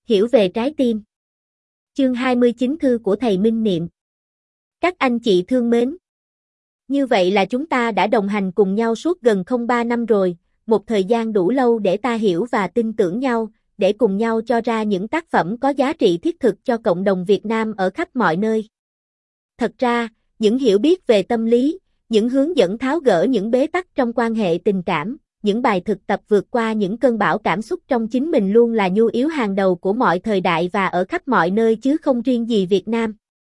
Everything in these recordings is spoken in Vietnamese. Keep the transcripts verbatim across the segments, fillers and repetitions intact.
Hiểu về trái tim. Chương hai mươi chín thư của thầy Minh Niệm. Các anh chị thương mến. Như vậy là chúng ta đã đồng hành cùng nhau suốt gần không ba năm rồi, một thời gian đủ lâu để ta hiểu và tin tưởng nhau, để cùng nhau cho ra những tác phẩm có giá trị thiết thực cho cộng đồng Việt Nam ở khắp mọi nơi. Thật ra, những hiểu biết về tâm lý, những hướng dẫn tháo gỡ những bế tắc trong quan hệ tình cảm, những bài thực tập vượt qua những cơn bão cảm xúc trong chính mình luôn là nhu yếu hàng đầu của mọi thời đại và ở khắp mọi nơi chứ không riêng gì Việt Nam.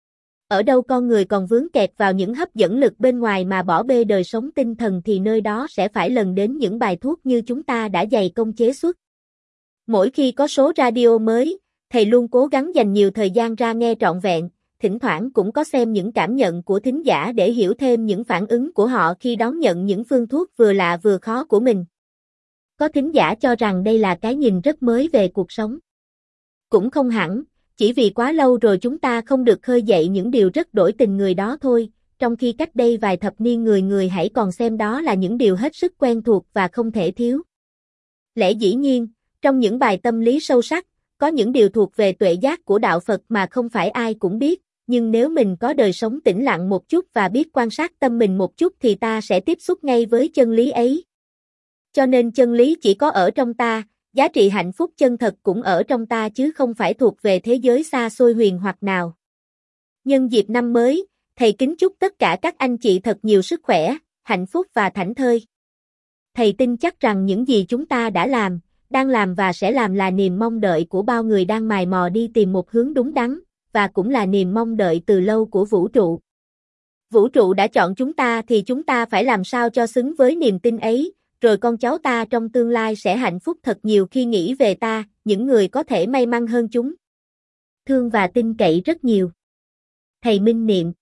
Ở đâu con người còn vướng kẹt vào những hấp dẫn lực bên ngoài mà bỏ bê đời sống tinh thần thì nơi đó sẽ phải lần đến những bài thuốc như chúng ta đã dày công chế xuất. Mỗi khi có số radio mới, thầy luôn cố gắng dành nhiều thời gian ra nghe trọn vẹn, thỉnh thoảng cũng có xem những cảm nhận của thính giả để hiểu thêm những phản ứng của họ khi đón nhận những phương thuốc vừa lạ vừa khó của mình. Có thính giả cho rằng đây là cái nhìn rất mới về cuộc sống. Cũng không hẳn, chỉ vì quá lâu rồi chúng ta không được khơi dậy những điều rất đổi tình người đó thôi, trong khi cách đây vài thập niên người người hãy còn xem đó là những điều hết sức quen thuộc và không thể thiếu. Lẽ dĩ nhiên, trong những bài tâm lý sâu sắc, có những điều thuộc về tuệ giác của đạo Phật mà không phải ai cũng biết, nhưng nếu mình có đời sống tĩnh lặng một chút và biết quan sát tâm mình một chút thì ta sẽ tiếp xúc ngay với chân lý ấy. Cho nên chân lý chỉ có ở trong ta, giá trị hạnh phúc chân thật cũng ở trong ta chứ không phải thuộc về thế giới xa xôi huyền hoặc nào. Nhân dịp năm mới, thầy kính chúc tất cả các anh chị thật nhiều sức khỏe, hạnh phúc và thảnh thơi. Thầy tin chắc rằng những gì chúng ta đã làm, đang làm và sẽ làm là niềm mong đợi của bao người đang mài mò đi tìm một hướng đúng đắn, và cũng là niềm mong đợi từ lâu của vũ trụ. Vũ trụ đã chọn chúng ta thì chúng ta phải làm sao cho xứng với niềm tin ấy, rồi con cháu ta trong tương lai sẽ hạnh phúc thật nhiều khi nghĩ về ta, những người có thể may mắn hơn chúng. Thương và tin cậy rất nhiều. Thầy Minh Niệm.